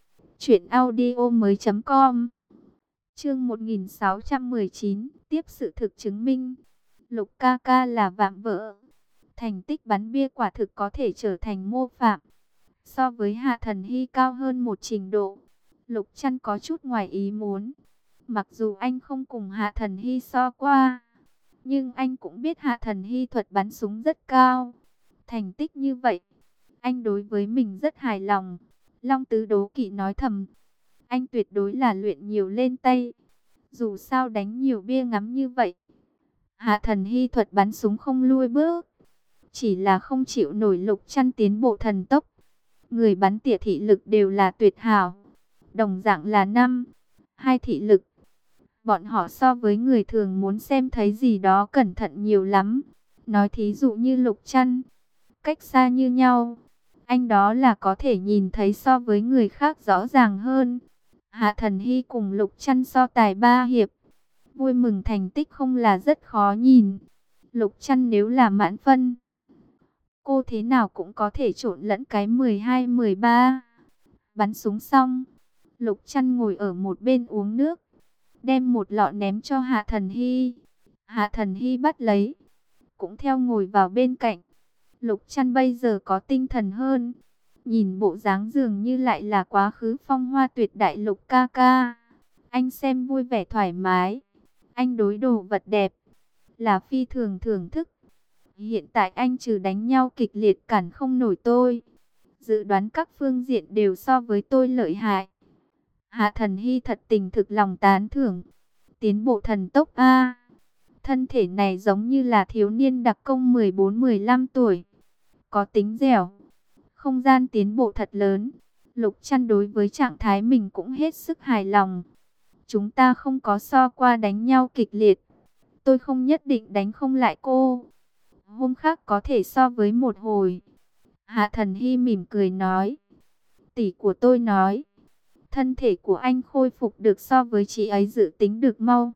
truyệnaudiomoi.com. Chương 1619, tiếp sự thực chứng minh Lục ca ca là vạm vỡ. Thành tích bắn bia quả thực có thể trở thành mô phạm. So với Hạ Thần Hy cao hơn một trình độ. Lục Trăn có chút ngoài ý muốn. Mặc dù anh không cùng Hạ Thần Hy so qua, nhưng anh cũng biết Hạ Thần Hy thuật bắn súng rất cao. Thành tích như vậy, anh đối với mình rất hài lòng. Long Tứ đố kỵ nói thầm, anh tuyệt đối là luyện nhiều lên tay. Dù sao đánh nhiều bia ngắm như vậy, Hạ Thần Hy thuật bắn súng không lui bước, chỉ là không chịu nổi Lục Trăn tiến bộ thần tốc. Người bắn tỉa thị lực đều là tuyệt hảo, đồng dạng là 5, 2 thị lực. Bọn họ so với người thường muốn xem thấy gì đó cẩn thận nhiều lắm. Nói thí dụ như Lục Trăn, cách xa như nhau, anh đó là có thể nhìn thấy so với người khác rõ ràng hơn. Hạ Thần Hy cùng Lục Trăn so tài 3 hiệp, vui mừng thành tích không là rất khó nhìn. Lục Trăn nếu là mãn phân, cô thế nào cũng có thể trộn lẫn cái 12-13. Bắn súng xong, Lục Trăn ngồi ở một bên uống nước, đem một lọ ném cho Hạ Thần Hy. Hạ Thần Hy bắt lấy, cũng theo ngồi vào bên cạnh. Lục Trăn bây giờ có tinh thần hơn, nhìn bộ dáng dường như lại là quá khứ phong hoa tuyệt đại Lục ca ca. Anh xem vui vẻ thoải mái, anh đối đồ vật đẹp là phi thường thưởng thức. Hiện tại anh trừ đánh nhau kịch liệt cản không nổi tôi, dự đoán các phương diện đều so với tôi lợi hại. Hạ Thần Hy thật tình thực lòng tán thưởng, tiến bộ thần tốc a. Thân thể này giống như là thiếu niên đặc công 14-15 tuổi, có tính dẻo, không gian tiến bộ thật lớn. Lục Trăn đối với trạng thái mình cũng hết sức hài lòng. Chúng ta không có so qua đánh nhau kịch liệt, tôi không nhất định đánh không lại cô, hôm khác có thể so với một hồi. Hạ Thần Hy mỉm cười nói, tỷ của tôi nói, thân thể của anh khôi phục được so với chị ấy dự tính được mau.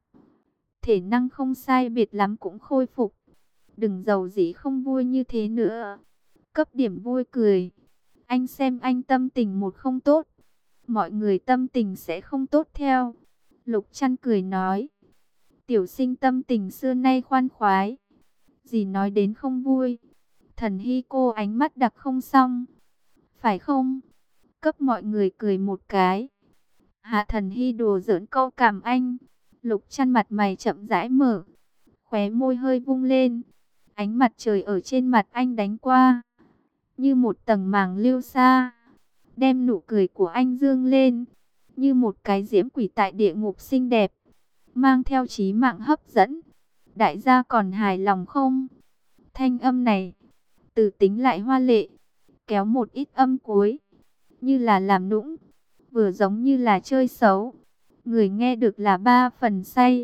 Thể năng không sai biệt lắm cũng khôi phục. Đừng giàu dĩ không vui như thế nữa. Cấp điểm vui cười. Anh xem anh tâm tình một không tốt, mọi người tâm tình sẽ không tốt theo. Lục Trăn cười nói, tiểu sinh tâm tình xưa nay khoan khoái, gì nói đến không vui. Thần Hy cô ánh mắt đặc không xong, phải không? Cấp mọi người cười một cái. Hạ Thần Hy đùa giỡn câu cảm anh. Lục Trăn mặt mày chậm rãi mở, khóe môi hơi vung lên. Ánh mặt trời ở trên mặt anh đánh qua, như một tầng màng lưu sa, đem nụ cười của anh dương lên, như một cái diễm quỷ tại địa ngục xinh đẹp, mang theo chí mạng hấp dẫn. Đại gia còn hài lòng không? Thanh âm này, từ tính lại hoa lệ, kéo một ít âm cuối, như là làm nũng, vừa giống như là chơi xấu. Người nghe được là 3 phần say,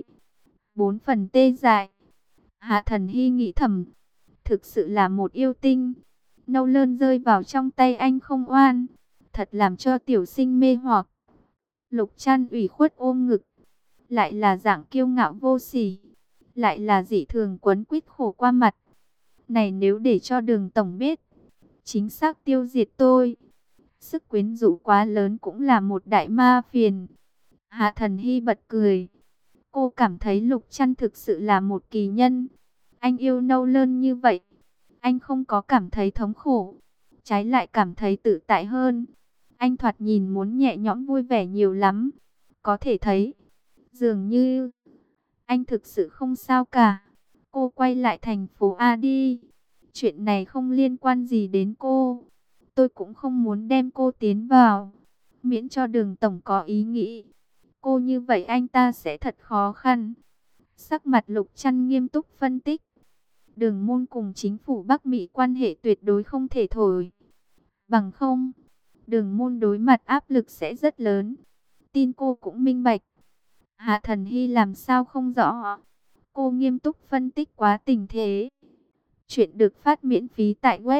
4 phần tê dại. Hạ Thần Hy nghĩ thầm, thực sự là một yêu tinh. Nâu lơn rơi vào trong tay anh không oan, thật làm cho tiểu sinh mê hoặc. Lục Trăn ủy khuất ôm ngực, lại là dạng kiêu ngạo vô sỉ, lại là dị thường quấn quýt khổ qua mặt. Này nếu để cho Đường tổng biết, chính xác tiêu diệt tôi. Sức quyến rũ quá lớn cũng là một đại ma phiền. Hạ Thần Hy bật cười. Cô cảm thấy Lục Trăn thực sự là một kỳ nhân. Anh yêu nâu lơn như vậy, anh không có cảm thấy thống khổ, trái lại cảm thấy tự tại hơn. Anh thoạt nhìn muốn nhẹ nhõm vui vẻ nhiều lắm. Có thể thấy, dường như anh thực sự không sao cả. Cô quay lại thành phố A đi. Chuyện này không liên quan gì đến cô. Tôi cũng không muốn đem cô tiến vào, miễn cho Đường tổng có ý nghĩ cô như vậy anh ta sẽ thật khó khăn. Sắc mặt Lục Trăn nghiêm túc phân tích, Đường môn cùng chính phủ Bắc Mỹ quan hệ tuyệt đối không thể thổi. Bằng không, Đường Môn đối mặt áp lực sẽ rất lớn. Tin cô cũng minh bạch. Hạ Thần Hy làm sao không rõ. Cô nghiêm túc phân tích quá tình thế. Chuyện được phát miễn phí tại web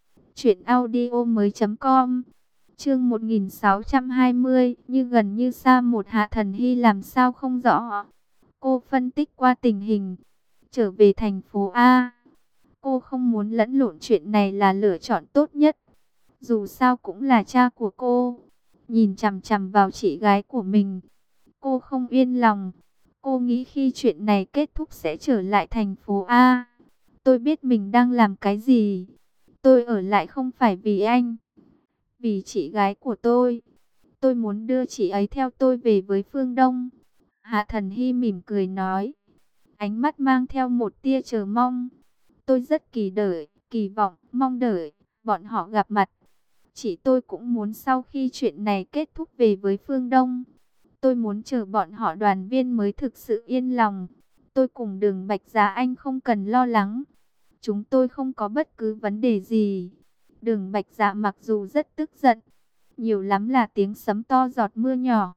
truyệnaudiomoi.com. Chương 1620, như gần như xa, một Hạ Thần Hy làm sao không rõ. Cô phân tích qua tình hình, trở về thành phố A. Cô không muốn lẫn lộn, chuyện này là lựa chọn tốt nhất. Dù sao cũng là cha của cô. Nhìn chằm chằm vào chị gái của mình, cô không yên lòng. Cô nghĩ khi chuyện này kết thúc sẽ trở lại thành phố A. Tôi biết mình đang làm cái gì. Tôi ở lại không phải vì anh, vì chị gái của tôi. Tôi muốn đưa chị ấy theo tôi về với Phương Đông. Hạ Thần Hy mỉm cười nói, ánh mắt mang theo một tia chờ mong. Tôi rất kỳ vọng, mong đợi bọn họ gặp mặt. Chị tôi cũng muốn sau khi chuyện này kết thúc về với Phương Đông. Tôi muốn chờ bọn họ đoàn viên mới thực sự yên lòng. Tôi cùng Đường Bạch Giá anh không cần lo lắng. Chúng tôi không có bất cứ vấn đề gì. Đường Bạch Dạ mặc dù rất tức giận, nhiều lắm là tiếng sấm to giọt mưa nhỏ,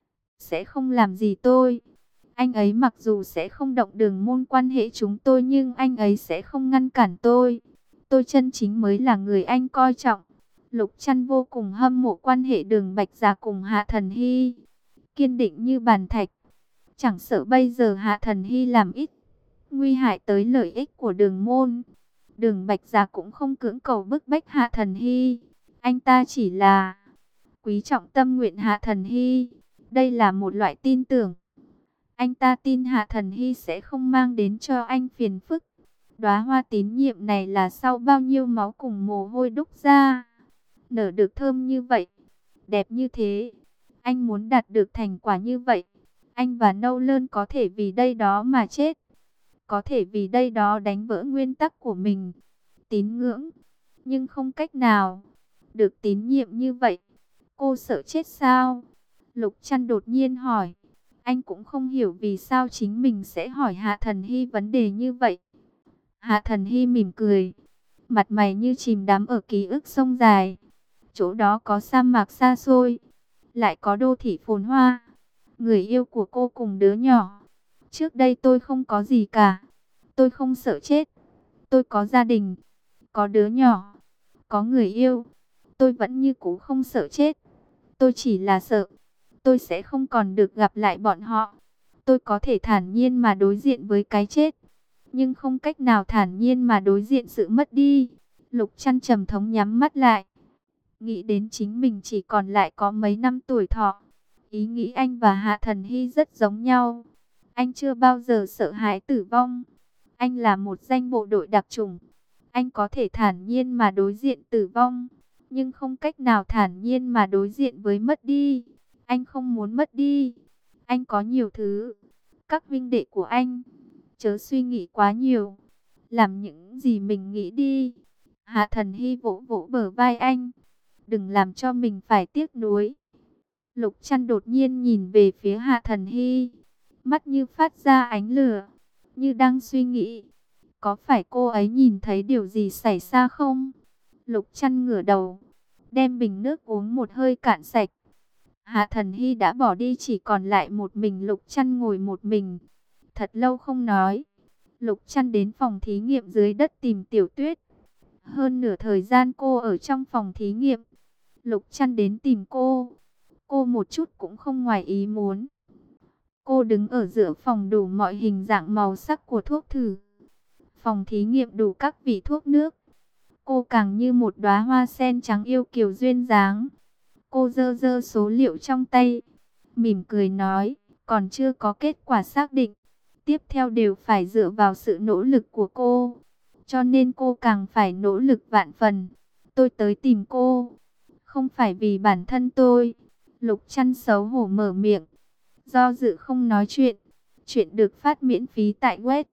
sẽ không làm gì tôi. Anh ấy mặc dù sẽ không động Đường Môn quan hệ chúng tôi, nhưng anh ấy sẽ không ngăn cản tôi. Tôi chân chính mới là người anh coi trọng. Lục Trăn vô cùng hâm mộ quan hệ Đường Bạch Dạ cùng Hạ Thần Hy, kiên định như bàn thạch. Chẳng sợ bây giờ Hạ Thần Hy làm ít nguy hại tới lợi ích của Đường Môn, Đường Bạch Dạ cũng không cưỡng cầu bức bách Hạ Thần Hy. Anh ta chỉ là quý trọng tâm nguyện Hạ Thần Hy. Đây là một loại tin tưởng. Anh ta tin Hạ Thần Hy sẽ không mang đến cho anh phiền phức. Đóa hoa tín nhiệm này là sau bao nhiêu máu cùng mồ hôi đúc ra. Nở được thơm như vậy, đẹp như thế. Anh muốn đạt được thành quả như vậy. Anh và Nâu Lơn có thể vì đây đó mà chết. Có thể vì đây đó đánh vỡ nguyên tắc của mình, tín ngưỡng. Nhưng không cách nào được tín nhiệm như vậy. Cô sợ chết sao? Lục Trăn đột nhiên hỏi. Anh cũng không hiểu vì sao chính mình sẽ hỏi Hạ Thần Hy vấn đề như vậy. Hạ Thần Hy mỉm cười, mặt mày như chìm đắm ở ký ức sông dài. Chỗ đó có sa mạc xa xôi, lại có đô thị phồn hoa, người yêu của cô cùng đứa nhỏ. Trước đây tôi không có gì cả. Tôi không sợ chết. Tôi có gia đình, có đứa nhỏ, có người yêu. Tôi vẫn như cũ không sợ chết. Tôi chỉ là sợ tôi sẽ không còn được gặp lại bọn họ. Tôi có thể thản nhiên mà đối diện với cái chết, nhưng không cách nào thản nhiên mà đối diện sự mất đi. Lục Trăn trầm thống nhắm mắt lại, nghĩ đến chính mình chỉ còn lại có mấy năm tuổi thọ. Ý nghĩ anh và Hạ Thần Hy rất giống nhau. Anh chưa bao giờ sợ hãi tử vong. Anh là một danh bộ đội đặc chủng. Anh có thể thản nhiên mà đối diện tử vong, nhưng không cách nào thản nhiên mà đối diện với mất đi. Anh không muốn mất đi. Anh có nhiều thứ. Các huynh đệ của anh, chớ suy nghĩ quá nhiều. Làm những gì mình nghĩ đi. Hạ Thần Hy vỗ vỗ bờ vai anh. Đừng làm cho mình phải tiếc nuối. Lục Trăn đột nhiên nhìn về phía Hạ Thần Hy, mắt như phát ra ánh lửa, như đang suy nghĩ. Có phải cô ấy nhìn thấy điều gì xảy ra không? Lục Trăn ngửa đầu, đem bình nước uống một hơi cạn sạch. Hạ Thần Hy đã bỏ đi, chỉ còn lại một mình Lục Trăn ngồi một mình. Thật lâu không nói. Lục Trăn đến phòng thí nghiệm dưới đất tìm Tiểu Tuyết. Hơn nửa thời gian cô ở trong phòng thí nghiệm. Lục Trăn đến tìm cô một chút cũng không ngoài ý muốn. Cô đứng ở giữa phòng đủ mọi hình dạng màu sắc của thuốc thử. Phòng thí nghiệm đủ các vị thuốc nước. Cô càng như một đóa hoa sen trắng yêu kiều duyên dáng. Cô giơ giơ số liệu trong tay, mỉm cười nói, còn chưa có kết quả xác định. Tiếp theo đều phải dựa vào sự nỗ lực của cô. Cho nên cô càng phải nỗ lực vạn phần. Tôi tới tìm cô, không phải vì bản thân tôi. Lục Trăn xấu hổ mở miệng, do dự không nói chuyện. Chuyện được phát miễn phí tại web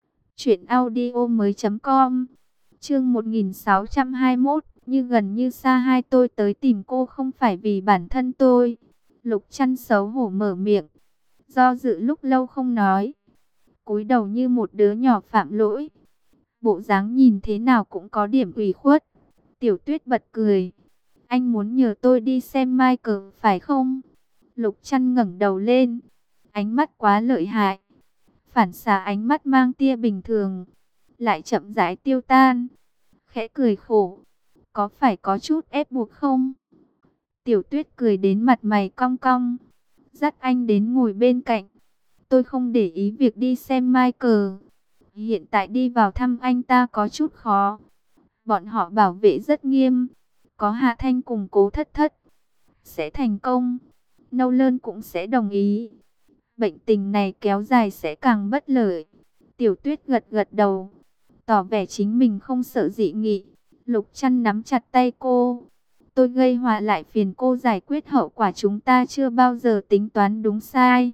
truyệnaudiomoi.com. Chương 1621, như gần như xa, hai tôi tới tìm cô không phải vì bản thân tôi. Lục Trăn xấu hổ mở miệng, do dự lúc lâu không nói, cúi đầu như một đứa nhỏ phạm lỗi. Bộ dáng nhìn thế nào cũng có điểm ủy khuất. Tiểu Tuyết bật cười. Anh muốn nhờ tôi đi xem Michael phải không? Lục Trăn ngẩng đầu lên, ánh mắt quá lợi hại, phản xạ ánh mắt mang tia bình thường, lại chậm rãi tiêu tan. Khẽ cười khổ, có phải có chút ép buộc không? Tiểu Tuyết cười đến mặt mày cong cong, dắt anh đến ngồi bên cạnh. Tôi không để ý việc đi xem Michael. Hiện tại đi vào thăm anh ta có chút khó. Bọn họ bảo vệ rất nghiêm. Có Hạ Thanh cùng Cố Thất Thất sẽ thành công. Nolan cũng sẽ đồng ý. Bệnh tình này kéo dài sẽ càng bất lợi. Tiểu Tuyết gật gật đầu, tỏ vẻ chính mình không sợ dị nghị. Lục Trăn nắm chặt tay cô. Tôi gây họa lại phiền cô giải quyết hậu quả, chúng ta chưa bao giờ tính toán đúng sai.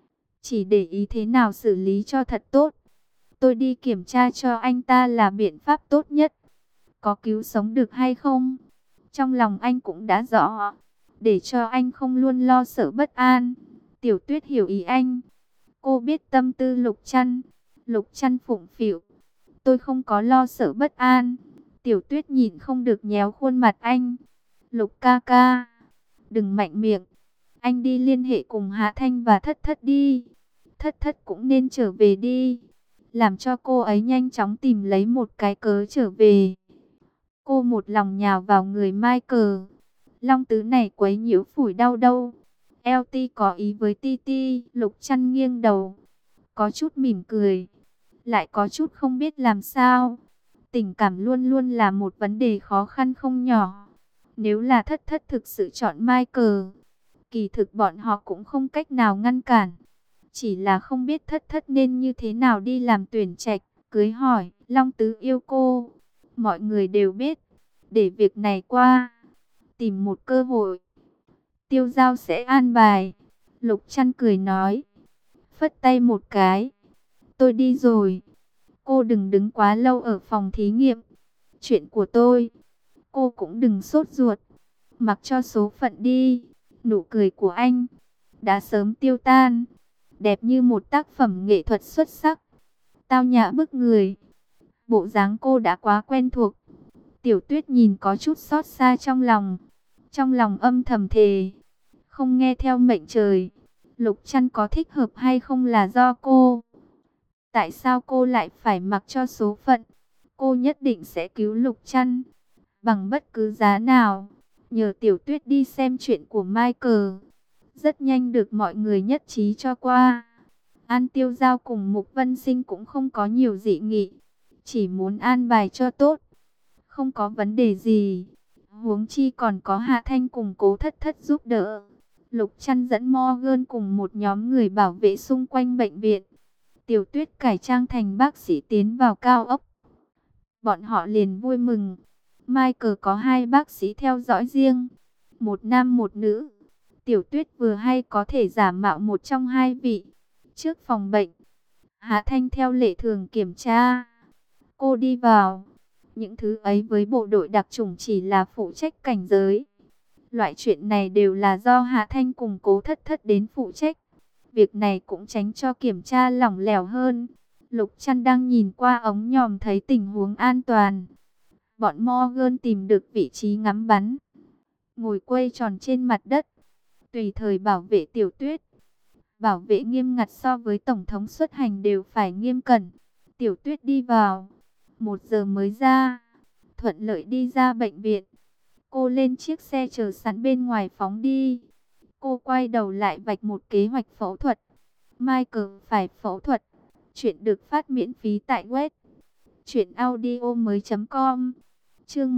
Chỉ để ý thế nào xử lý cho thật tốt. Tôi đi kiểm tra cho anh ta là biện pháp tốt nhất. Có cứu sống được hay không? Trong lòng anh cũng đã rõ. Để cho anh không luôn lo sợ bất an. Tiểu Tuyết hiểu ý anh. Cô biết tâm tư Lục Trăn. Lục Trăn phụng phịu. Tôi không có lo sợ bất an. Tiểu Tuyết nhìn không được nhéo khuôn mặt anh. Lục ca ca, đừng mạnh miệng. Anh đi liên hệ cùng Hạ Thanh và Thất Thất đi. Thất Thất cũng nên trở về đi. Làm cho cô ấy nhanh chóng tìm lấy một cái cớ trở về. Cô một lòng nhào vào người Michael. Long tứ này quấy nhiễu phủi đau đâu. LT có ý với Titi. Lục Trăn nghiêng đầu, có chút mỉm cười, lại có chút không biết làm sao. Tình cảm luôn luôn là một vấn đề khó khăn không nhỏ. Nếu là Thất Thất thực sự chọn Michael, kỳ thực bọn họ cũng không cách nào ngăn cản. Chỉ là không biết Thất Thất nên như thế nào đi làm tuyển trạch, cưới hỏi. Long tứ yêu cô, mọi người đều biết. Để việc này qua, tìm một cơ hội, Tiêu Giao sẽ an bài. Lục Trăn cười nói, phất tay một cái. Tôi đi rồi. Cô đừng đứng quá lâu ở phòng thí nghiệm. Chuyện của tôi, cô cũng đừng sốt ruột. Mặc cho số phận đi. Nụ cười của anh đã sớm tiêu tan, đẹp như một tác phẩm nghệ thuật xuất sắc, tao nhã bức người. Bộ dáng cô đã quá quen thuộc. Tiểu Tuyết nhìn có chút xót xa trong lòng âm thầm thề, không nghe theo mệnh trời. Lục Trăn có thích hợp hay không là do cô. Tại sao cô lại phải mặc cho số phận? Cô nhất định sẽ cứu Lục Trăn bằng bất cứ giá nào. Nhờ Tiểu Tuyết đi xem chuyện của Michael, rất nhanh được mọi người nhất trí cho qua. An Tiêu Giao cùng Mục Vân Sinh cũng không có nhiều dị nghị, chỉ muốn an bài cho tốt, không có vấn đề gì. Huống chi còn có Hạ Thanh cùng Cố Thất Thất giúp đỡ. Lục Trăn dẫn Morgan cùng một nhóm người bảo vệ xung quanh bệnh viện. Tiểu Tuyết cải trang thành bác sĩ tiến vào cao ốc. Bọn họ liền vui mừng. Michael có hai bác sĩ theo dõi riêng, một nam một nữ. Tiểu Tuyết vừa hay có thể giả mạo một trong hai vị. Trước phòng bệnh, Hạ Thanh theo lệ thường kiểm tra. Cô đi vào. Những thứ ấy với bộ đội đặc chủng chỉ là phụ trách cảnh giới. Loại chuyện này đều là do Hạ Thanh cùng Cố Thất Thất đến phụ trách. Việc này cũng tránh cho kiểm tra lỏng lẻo hơn. Lục Trăn đang nhìn qua ống nhòm thấy tình huống an toàn. Bọn Morgan tìm được vị trí ngắm bắn, ngồi quay tròn trên mặt đất, tùy thời bảo vệ Tiểu Tuyết. Bảo vệ nghiêm ngặt, so với tổng thống xuất hành đều phải nghiêm cẩn. Tiểu Tuyết đi vào, 1 giờ mới ra, thuận lợi đi ra bệnh viện. Cô lên chiếc xe chờ sẵn bên ngoài phóng đi. Cô quay đầu lại vạch một kế hoạch phẫu thuật. Michael phải phẫu thuật. Chuyện được phát miễn phí tại web truyệnaudiomoi.com. Chương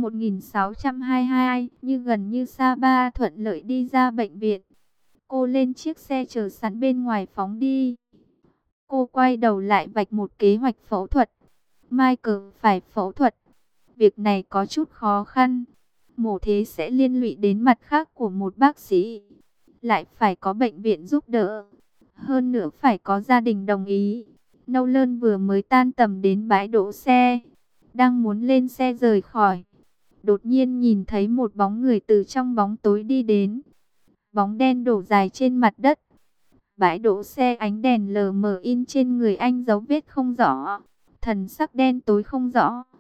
1622, như gần như xa ba, thuận lợi đi ra bệnh viện. Cô lên chiếc xe chờ sẵn bên ngoài phóng đi. Cô quay đầu lại vạch một kế hoạch phẫu thuật. Michael phải phẫu thuật. Việc này có chút khó khăn. Mổ thế sẽ liên lụy đến mặt khác của một bác sĩ. Lại phải có bệnh viện giúp đỡ. Hơn nữa phải có gia đình đồng ý. Nolan vừa mới tan tầm đến bãi đỗ xe, đang muốn lên xe rời khỏi. Đột nhiên nhìn thấy một bóng người từ trong bóng tối đi đến. Bóng đen đổ dài trên mặt đất. Bãi đỗ xe ánh đèn lờ mờ in trên người anh dấu vết không rõ. Thần sắc đen tối không rõ.